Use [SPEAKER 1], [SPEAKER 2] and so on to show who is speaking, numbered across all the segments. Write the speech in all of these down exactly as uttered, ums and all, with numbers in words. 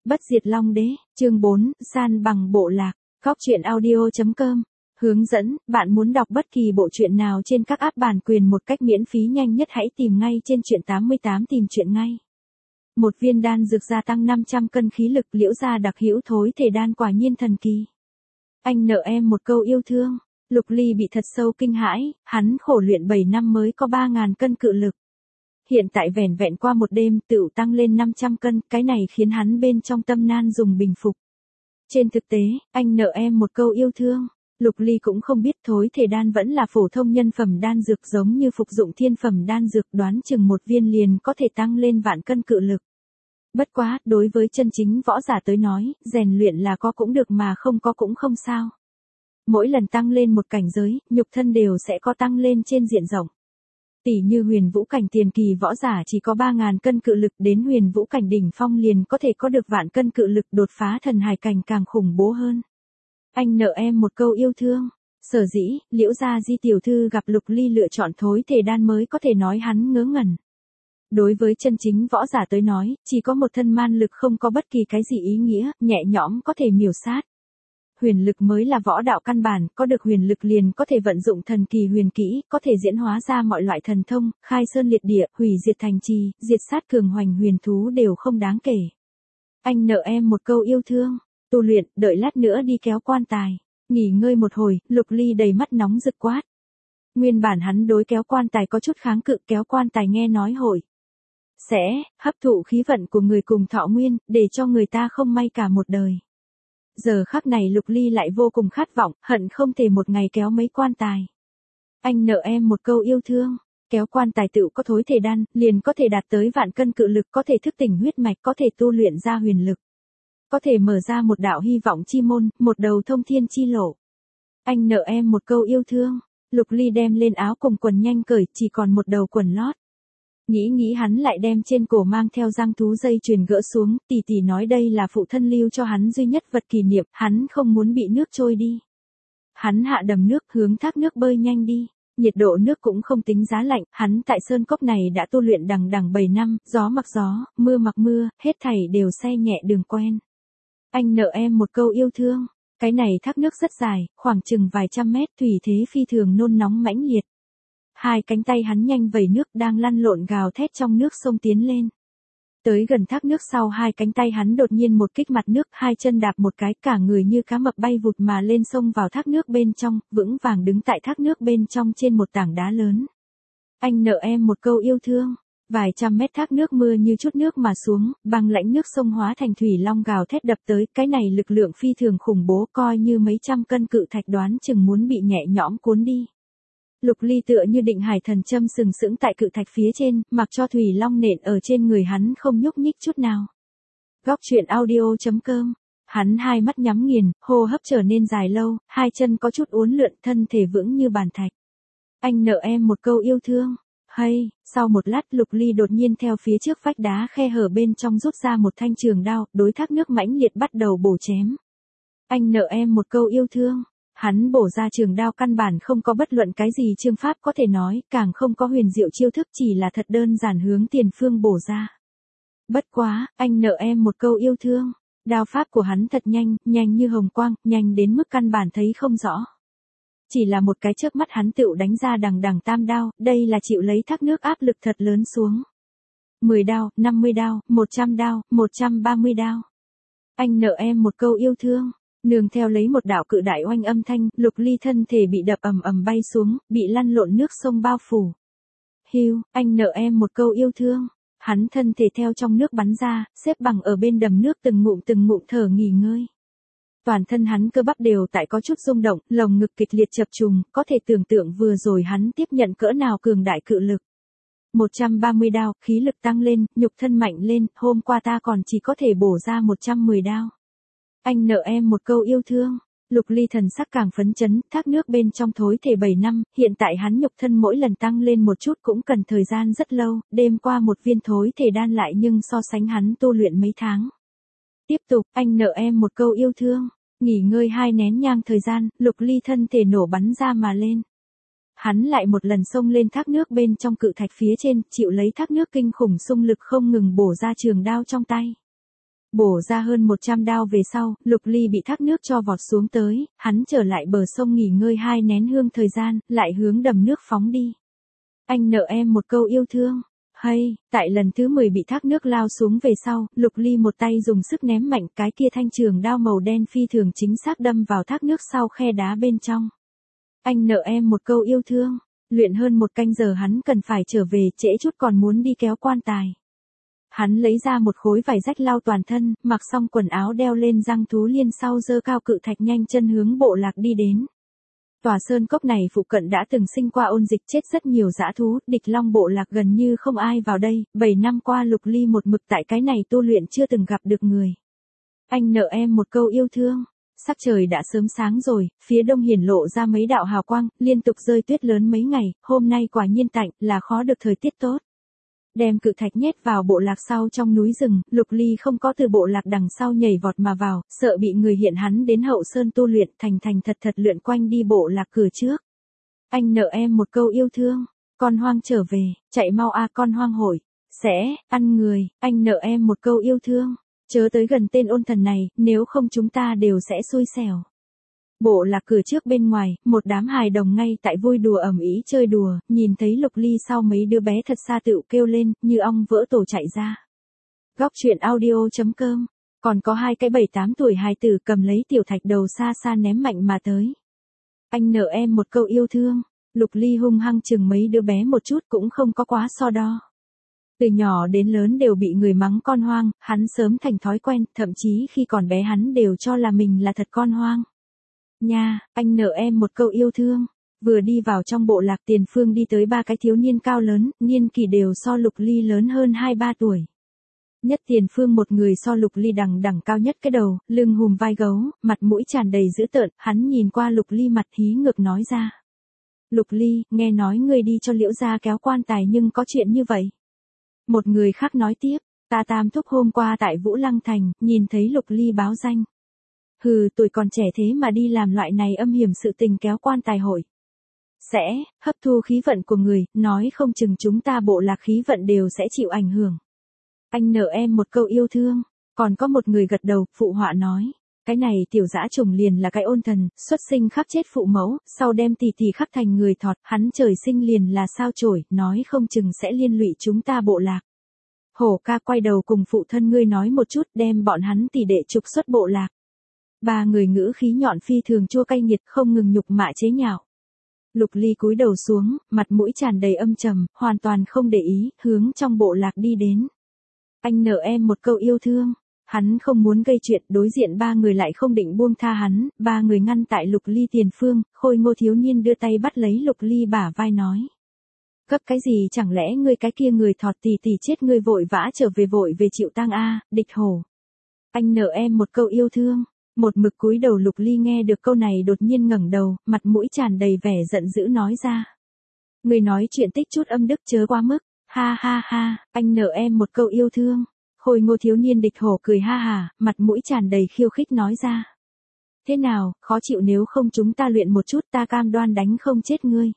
[SPEAKER 1] Bất diệt Long Đế, chương bốn, san bằng bộ lạc, góc truyện audio chấm com. Hướng dẫn, bạn muốn đọc bất kỳ bộ truyện nào trên các app bản quyền một cách miễn phí nhanh nhất hãy tìm ngay trên truyện tám mươi tám tìm truyện ngay. Một viên đan dược gia tăng năm trăm cân khí lực, Liễu gia đặc hữu thối thể đan quả nhiên thần kỳ. Anh nợ em một câu yêu thương. Lục Ly bị thật sâu kinh hãi, hắn khổ luyện bảy năm mới có ba nghìn cân cự lực. Hiện tại vẻn vẹn qua một đêm tựu tăng lên năm trăm cân, cái này khiến hắn bên trong tâm nan dùng bình phục. Trên thực tế, anh nợ em một câu yêu thương. Lục Ly cũng không biết thối thể đan vẫn là phổ thông nhân phẩm đan dược, giống như phục dụng thiên phẩm đan dược đoán chừng một viên liền có thể tăng lên vạn cân cự lực. Bất quá, đối với chân chính võ giả tới nói, rèn luyện là có cũng được mà không có cũng không sao. Mỗi lần tăng lên một cảnh giới, nhục thân đều sẽ có tăng lên trên diện rộng. Tỷ như huyền vũ cảnh tiền kỳ võ giả chỉ có ba nghìn cân cự lực, đến huyền vũ cảnh đỉnh phong liền có thể có được vạn cân cự lực, đột phá thần hải cảnh càng khủng bố hơn. Anh nợ em một câu yêu thương. Sở dĩ, Liễu gia Di tiểu thư gặp Lục Ly lựa chọn thối thể đan mới có thể nói hắn ngớ ngẩn. Đối với chân chính võ giả tới nói, chỉ có một thân man lực không có bất kỳ cái gì ý nghĩa, nhẹ nhõm có thể miểu sát. Huyền lực mới là võ đạo căn bản, có được huyền lực liền có thể vận dụng thần kỳ huyền kỹ, có thể diễn hóa ra mọi loại thần thông, khai sơn liệt địa, hủy diệt thành trì, diệt sát cường hoành huyền thú đều không đáng kể. Anh nợ em một câu yêu thương. Tu luyện, đợi lát nữa đi kéo quan tài. Nghỉ ngơi một hồi, Lục Ly đầy mắt nóng rực quát. Nguyên bản hắn đối kéo quan tài có chút kháng cự, kéo quan tài nghe nói hội sẽ hấp thụ khí vận của người cùng thọ nguyên, để cho người ta không may cả một đời. Giờ khắc này Lục Ly lại vô cùng khát vọng, hận không thể một ngày kéo mấy quan tài. Anh nợ em một câu yêu thương. Kéo quan tài tựu có thối thể đan, liền có thể đạt tới vạn cân cự lực, có thể thức tỉnh huyết mạch, có thể tu luyện ra huyền lực. Có thể mở ra một đạo hy vọng chi môn, một đầu thông thiên chi lộ. Anh nợ em một câu yêu thương. Lục Ly đem lên áo cùng quần nhanh cởi, chỉ còn một đầu quần lót. Nghĩ nghĩ hắn lại đem trên cổ mang theo giang thú dây chuyền gỡ xuống, tỷ tỷ nói đây là phụ thân lưu cho hắn duy nhất vật kỷ niệm, hắn không muốn bị nước trôi đi. Hắn hạ đầm nước hướng thác nước bơi nhanh đi. Nhiệt độ nước cũng không tính giá lạnh, hắn tại sơn cốc này đã tu luyện đằng đằng bảy năm, gió mặc gió, mưa mặc mưa, hết thảy đều xe nhẹ đường quen. Anh nợ em một câu yêu thương. Cái này thác nước rất dài, khoảng chừng vài trăm mét, thủy thế phi thường nôn nóng mãnh liệt. Hai cánh tay hắn nhanh vẩy nước đang lăn lộn gào thét trong nước sông tiến lên. Tới gần thác nước sau hai cánh tay hắn đột nhiên một kích mặt nước, hai chân đạp một cái, cả người như cá mập bay vụt mà lên sông vào thác nước bên trong, vững vàng đứng tại thác nước bên trong trên một tảng đá lớn. Anh nợ em một câu yêu thương. Vài trăm mét thác nước mưa như chút nước mà xuống, băng lãnh nước sông hóa thành thủy long gào thét đập tới, cái này lực lượng phi thường khủng bố, coi như mấy trăm cân cự thạch đoán chừng muốn bị nhẹ nhõm cuốn đi. Lục Ly tựa như định hải thần châm sừng sững tại cự thạch phía trên, mặc cho thủy long nện ở trên người hắn không nhúc nhích chút nào. Góc truyện audio chấm com. Hắn hai mắt nhắm nghiền, hô hấp trở nên dài lâu, hai chân có chút uốn lượn, thân thể vững như bàn thạch. Anh nợ em một câu yêu thương. Hay, sau một lát Lục Ly đột nhiên theo phía trước vách đá khe hở bên trong rút ra một thanh trường đao, đối thác nước mãnh liệt bắt đầu bổ chém. Anh nợ em một câu yêu thương. Hắn bổ ra trường đao căn bản không có bất luận cái gì chương pháp có thể nói, càng không có huyền diệu chiêu thức, chỉ là thật đơn giản hướng tiền phương bổ ra. Bất quá, anh nợ em một câu yêu thương. Đao pháp của hắn thật nhanh, nhanh như hồng quang, nhanh đến mức căn bản thấy không rõ. Chỉ là một cái chớp mắt hắn tựu đánh ra đằng đằng tam đao, đây là chịu lấy thác nước áp lực thật lớn xuống. mười đao, năm mươi đao, một trăm đao, một trăm ba mươi đao. Anh nợ em một câu yêu thương. Nương theo lấy một đạo cự đại oanh âm thanh, Lục Ly thân thể bị đập ầm ầm bay xuống, bị lăn lộn nước sông bao phủ. Hiu, anh nợ em một câu yêu thương. Hắn thân thể theo trong nước bắn ra, xếp bằng ở bên đầm nước từng ngụm từng ngụm thở nghỉ ngơi. Toàn thân hắn cơ bắp đều tại có chút rung động, lồng ngực kịch liệt chập trùng, có thể tưởng tượng vừa rồi hắn tiếp nhận cỡ nào cường đại cự lực. một trăm ba mươi đao, khí lực tăng lên, nhục thân mạnh lên, hôm qua ta còn chỉ có thể bổ ra một trăm mười đao. Anh nợ em một câu yêu thương. Lục Ly thần sắc càng phấn chấn, thác nước bên trong thối thể bảy năm, hiện tại hắn nhục thân mỗi lần tăng lên một chút cũng cần thời gian rất lâu, đêm qua một viên thối thể đan lại nhưng so sánh hắn tu luyện mấy tháng. Tiếp tục, anh nợ em một câu yêu thương. Nghỉ ngơi hai nén nhang thời gian, Lục Ly thân thể nổ bắn ra mà lên. Hắn lại một lần xông lên thác nước bên trong cự thạch phía trên, chịu lấy thác nước kinh khủng xung lực không ngừng bổ ra trường đao trong tay. Bổ ra hơn một trăm đao về sau, Lục Ly bị thác nước cho vọt xuống tới, hắn trở lại bờ sông nghỉ ngơi hai nén hương thời gian, lại hướng đầm nước phóng đi. Anh nợ em một câu yêu thương. Hay, tại lần thứ mười bị thác nước lao xuống về sau, Lục Ly một tay dùng sức ném mạnh cái kia thanh trường đao màu đen phi thường chính xác đâm vào thác nước sau khe đá bên trong. Anh nợ em một câu yêu thương. Luyện hơn một canh giờ hắn cần phải trở về, trễ chút còn muốn đi kéo quan tài. Hắn lấy ra một khối vải rách lau toàn thân, mặc xong quần áo đeo lên răng thú liên sau giơ cao cự thạch nhanh chân hướng bộ lạc đi đến. Tòa sơn cốc này phụ cận đã từng sinh qua ôn dịch chết rất nhiều dã thú, địch long bộ lạc gần như không ai vào đây, bảy năm qua Lục Ly một mực tại cái này tu luyện chưa từng gặp được người. Anh nợ em một câu yêu thương. Sắc trời đã sớm sáng rồi, phía đông hiển lộ ra mấy đạo hào quang, liên tục rơi tuyết lớn mấy ngày, hôm nay quả nhiên tạnh, là khó được thời tiết tốt. Đem cự thạch nhét vào bộ lạc sau trong núi rừng, Lục Ly không có từ bộ lạc đằng sau nhảy vọt mà vào, sợ bị người hiện hắn đến hậu sơn tu luyện, thành thành thật thật lượn quanh đi bộ lạc cửa trước. Anh nợ em một câu yêu thương, con hoang trở về, chạy mau a con hoang hội, sẽ, ăn người, anh nợ em một câu yêu thương, chớ tới gần tên ôn thần này, nếu không chúng ta đều sẽ xui xẻo. Bộ lạc cửa trước bên ngoài, một đám hài đồng ngay tại vui đùa ầm ĩ chơi đùa, nhìn thấy Lục Ly sau mấy đứa bé thật xa tựu kêu lên, như ong vỡ tổ chạy ra. Góc truyện audio chấm com, còn có hai cái bảy tám tuổi hài tử cầm lấy tiểu thạch đầu xa xa ném mạnh mà tới. Anh nợ em một câu yêu thương, Lục Ly hung hăng chừng mấy đứa bé một chút cũng không có quá so đo. Từ nhỏ đến lớn đều bị người mắng con hoang, hắn sớm thành thói quen, thậm chí khi còn bé hắn đều cho là mình là thật con hoang. Nha, anh nợ em một câu yêu thương. Vừa đi vào trong bộ lạc tiền phương đi tới ba cái thiếu niên cao lớn, niên kỳ đều so Lục Ly lớn hơn hai ba tuổi. Nhất tiền phương một người so Lục Ly đằng đằng cao nhất cái đầu, lưng hùm vai gấu, mặt mũi tràn đầy dữ tợn, hắn nhìn qua Lục Ly mặt hí ngược nói ra. Lục Ly, nghe nói ngươi đi cho Liễu gia kéo quan tài nhưng có chuyện như vậy. Một người khác nói tiếp, ta tam thúc hôm qua tại Vũ Lăng Thành, nhìn thấy Lục Ly báo danh. Hừ, tuổi còn trẻ thế mà đi làm loại này âm hiểm sự tình kéo quan tài hội. Sẽ, hấp thu khí vận của người, nói không chừng chúng ta bộ lạc khí vận đều sẽ chịu ảnh hưởng. Anh nợ em một câu yêu thương, còn có một người gật đầu, phụ họa nói. Cái này tiểu dã trùng liền là cái ôn thần, xuất sinh khắc chết phụ mẫu, sau đem tỷ tỷ khắc thành người thọt, hắn trời sinh liền là sao chổi, nói không chừng sẽ liên lụy chúng ta bộ lạc. Hổ ca quay đầu cùng phụ thân ngươi nói một chút, đem bọn hắn tỷ đệ trục xuất bộ lạc. Ba người ngữ khí nhọn phi thường chua cay nghiệt, không ngừng nhục mạ chế nhạo. Lục Ly cúi đầu xuống, mặt mũi tràn đầy âm trầm, hoàn toàn không để ý, hướng trong bộ lạc đi đến. Anh nợ em một câu yêu thương. Hắn không muốn gây chuyện, đối diện ba người lại không định buông tha hắn, ba người ngăn tại Lục Ly tiền phương, khôi ngô thiếu niên đưa tay bắt lấy Lục Ly bả vai nói. Cấp cái gì chẳng lẽ ngươi cái kia người thọt tì tì chết ngươi vội vã trở về vội về chịu tang a, địch hổ. Anh nợ em một câu yêu thương. Một mực cúi đầu Lục Ly nghe được câu này đột nhiên ngẩng đầu, mặt mũi tràn đầy vẻ giận dữ nói ra. Ngươi nói chuyện tích chút âm đức chớ quá mức, ha ha ha, anh nợ em một câu yêu thương. Khôi ngô thiếu niên địch hổ cười ha hà, mặt mũi tràn đầy khiêu khích nói ra. Thế nào, khó chịu nếu không chúng ta luyện một chút ta cam đoan đánh không chết ngươi.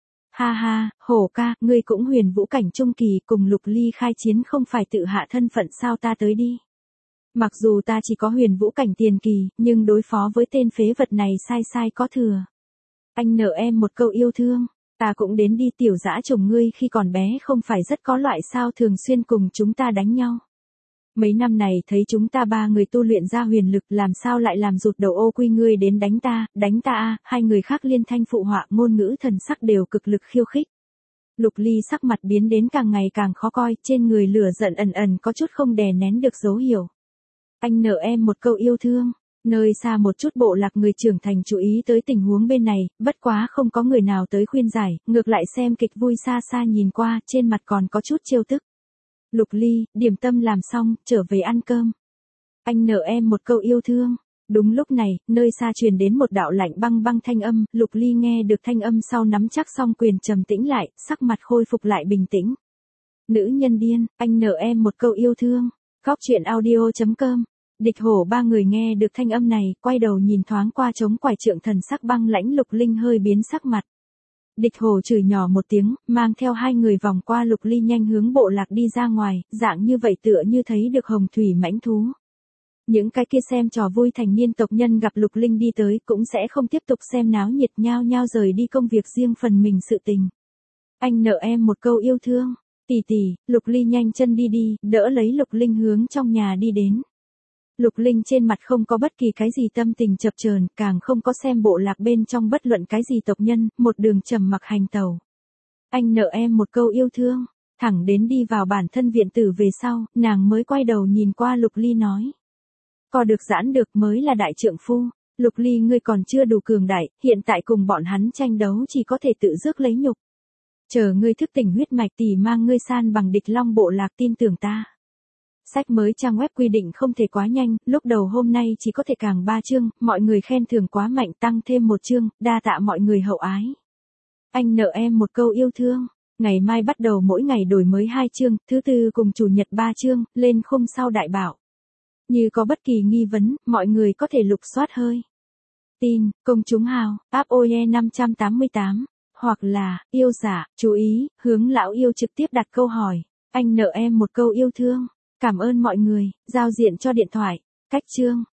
[SPEAKER 1] Ha ha, hổ ca, ngươi cũng huyền vũ cảnh trung kỳ cùng Lục Ly khai chiến không phải tự hạ thân phận sao ta tới đi. Mặc dù ta chỉ có huyền vũ cảnh tiền kỳ, nhưng đối phó với tên phế vật này sai sai có thừa. Anh nợ em một câu yêu thương. Ta cũng đến đi tiểu dã chồng ngươi khi còn bé không phải rất có loại sao thường xuyên cùng chúng ta đánh nhau. Mấy năm này thấy chúng ta ba người tu luyện ra huyền lực làm sao lại làm rụt đầu ô quy ngươi đến đánh ta, đánh ta a, hai người khác liên thanh phụ họa ngôn ngữ thần sắc đều cực lực khiêu khích. Lục Ly sắc mặt biến đến càng ngày càng khó coi, trên người lửa giận ẩn ẩn có chút không đè nén được dấu hiệu. Anh nợ em một câu yêu thương. Nơi xa một chút bộ lạc người trưởng thành chú ý tới tình huống bên này, bất quá không có người nào tới khuyên giải, ngược lại xem kịch vui xa xa nhìn qua, trên mặt còn có chút trêu tức. Lục Ly, điểm tâm làm xong, trở về ăn cơm. Anh nợ em một câu yêu thương. Đúng lúc này, nơi xa truyền đến một đạo lạnh băng băng thanh âm, Lục Ly nghe được thanh âm sau nắm chắc song quyền trầm tĩnh lại, sắc mặt khôi phục lại bình tĩnh. Nữ nhân điên, anh nợ em một câu yêu thương. Góc truyện audio chấm com. Địch hổ ba người nghe được thanh âm này, quay đầu nhìn thoáng qua trống quải trượng thần sắc băng lãnh Lục Linh hơi biến sắc mặt. Địch hổ chửi nhỏ một tiếng, mang theo hai người vòng qua Lục Ly nhanh hướng bộ lạc đi ra ngoài, dạng như vậy tựa như thấy được hồng thủy mãnh thú. Những cái kia xem trò vui thành niên tộc nhân gặp Lục Linh đi tới cũng sẽ không tiếp tục xem náo nhiệt, nhao nhao rời đi công việc riêng phần mình sự tình. Anh nợ em một câu yêu thương. Tỷ tỷ, Lục Ly nhanh chân đi đi, đỡ lấy Lục Linh hướng trong nhà đi đến. Lục Linh trên mặt không có bất kỳ cái gì tâm tình chập chờn, càng không có xem bộ lạc bên trong bất luận cái gì tộc nhân, một đường trầm mặc hành tàu. Anh nợ em một câu yêu thương, thẳng đến đi vào bản thân viện tử về sau, nàng mới quay đầu nhìn qua Lục Ly nói. Co được giãn được mới là đại trượng phu, Lục Ly ngươi còn chưa đủ cường đại, hiện tại cùng bọn hắn tranh đấu chỉ có thể tự rước lấy nhục. Chờ ngươi thức tỉnh huyết mạch tỷ mang ngươi san bằng địch long bộ lạc, tin tưởng ta. Sách mới trang web quy định không thể quá nhanh, lúc đầu hôm nay chỉ có thể càng ba chương, mọi người khen thưởng quá mạnh tăng thêm một chương, đa tạ mọi người hậu ái. Anh nợ em một câu yêu thương, ngày mai bắt đầu mỗi ngày đổi mới hai chương, thứ tư cùng chủ nhật ba chương, lên khung sau đại bảo. Như có bất kỳ nghi vấn, mọi người có thể lục soát hơi. Tin, công chúng hào, app o e năm tám tám, hoặc là, yêu giả, chú ý, hướng lão yêu trực tiếp đặt câu hỏi. Anh nợ em một câu yêu thương. Cảm ơn mọi người, giao diện cho điện thoại, cách chương.